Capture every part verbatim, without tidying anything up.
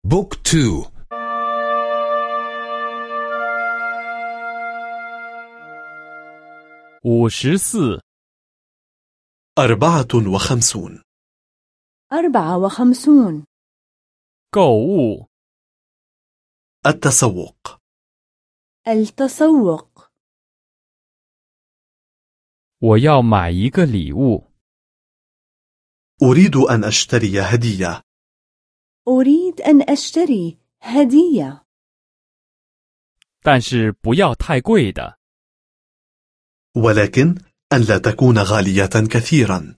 بوك تو. 五十四 أربعة وخمسون. أربعة وخمسون. 购物 التسوق. التسوق. 我要买一个礼物 أريد أن أشتري هدية. أريد أن أشتري هدية. 但是不要太贵的 ولكن أن لا تكون غالية كثيرا.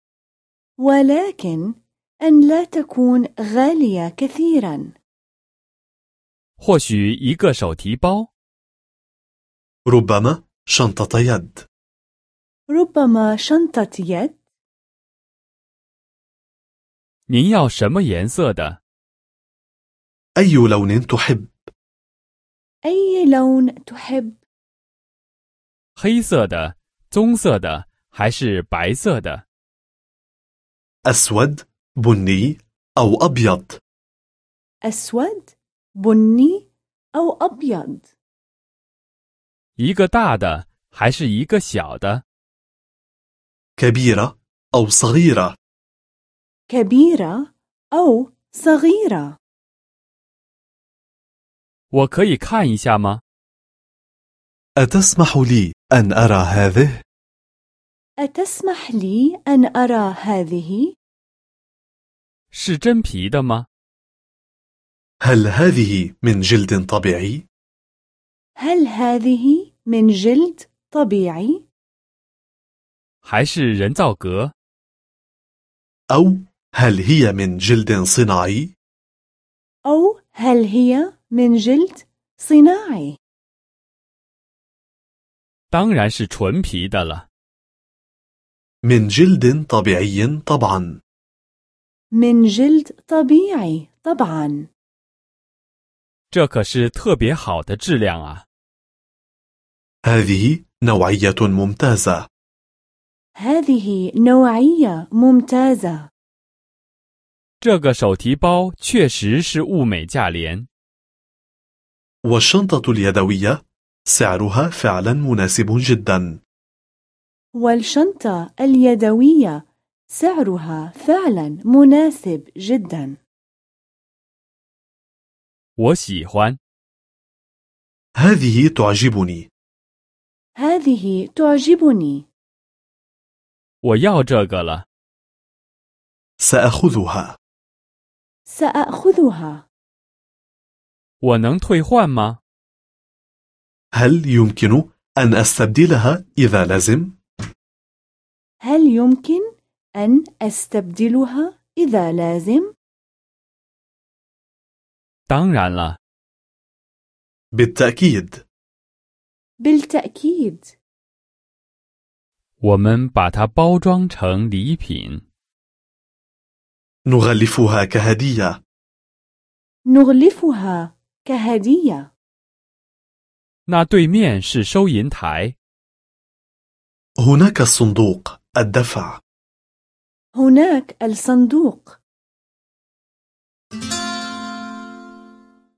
ولكن أن لا تكون غالية كثيرا. 或许一个手提包 ربما شنطة يد. ربما شنطة يد. 您要什么颜色的 أي لون تحب؟ أي لون تحب؟ 黑色的棕色的还是白色的 أسود، بني أو أبيض. أسود، بني أو أبيض. 一个大的还是一个小的 كبيرة أو صغيرة. كبيرة أو صغيرة. 我可以看一下吗 أتسمح لي أن أرى هذه؟ أتسمح لي أن أرى هذه؟ 是真皮的吗 هل هذه من جلد طبيعي؟ هل هذه من جلد طبيعي؟ 还是人造革 أو هل هي من جلد صناعي؟ أو هل هي من جلد صناعي؟ 当然是纯皮的了 من جلد طبيعي طبعا. من جلد طبيعي طبعا. 这可是特别好的质量啊 هذه نوعية ممتازة. هذه نوعية ممتازة. 这个手提包确实是物美价廉 والشنطة اليدوية سعرها فعلا مناسب جدا. والشنطة اليدوية سعرها فعلا مناسب جدا. 我喜欢 هذه تعجبني. هذه تعجبني. 我要这个了 سأخذها. سأخذها. 我能退换吗 هل يمكن أن أستبدلها إذا لازم؟ هل يمكن أن أستبدلها إذا لازم؟ 当然了 بالتأكيد. بالتأكيد. 我们把它包装成礼品 نغلفها كهدية. نغلفها كهدية. 那对面是收银台 هناك الصندوق الدفع. هناك الصندوق